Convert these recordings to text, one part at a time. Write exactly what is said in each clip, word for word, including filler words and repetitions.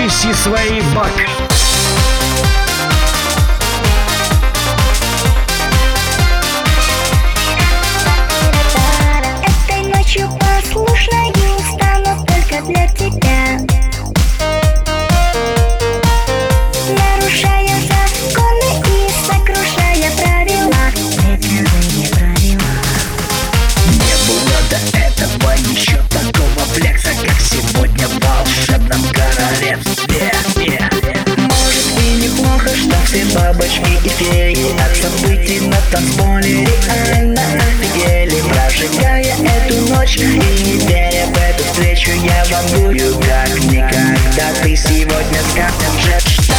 тряси свои бока. Этой ночью послушной стану только для тебя, нарушая законы и сокрушая правила. Не было до этого еще такого флекса, как сегодня в волшебном королевстве. Может и неплохо, что все бабочки и феи от событий на танцполе реально офигели, прожигая эту ночь и не веря в эту встречу. Я волную как никогда. Ты сегодня с капитаном Джетштар.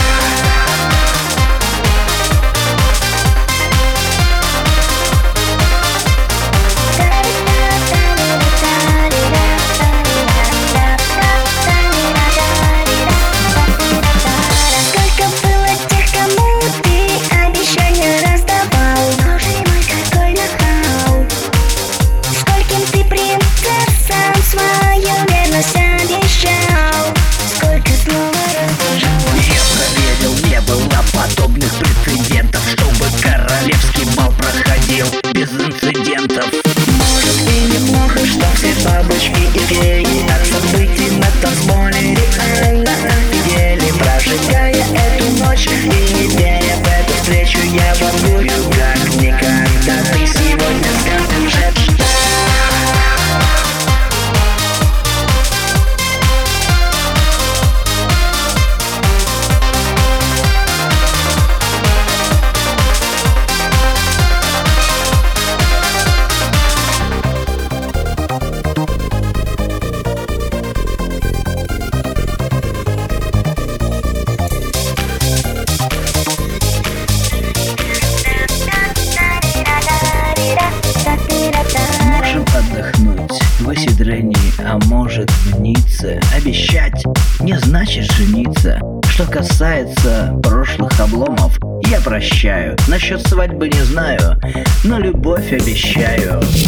Подобных прецедентов, чтобы королевский бал проходил без инцидентов. Может и неплохо, что все бабочки и феи от событий на танцполе реально офигели, прожигая эту ночь и не веря в эту встречу. Я волную как никогда. Ты сегодня с капитаном Джетштар. Отдохнуть в осидрении, а может в Ницце. Обещать не значит жениться. Что касается прошлых обломов, я прощаю. Насчет свадьбы не знаю, но любовь обещаю.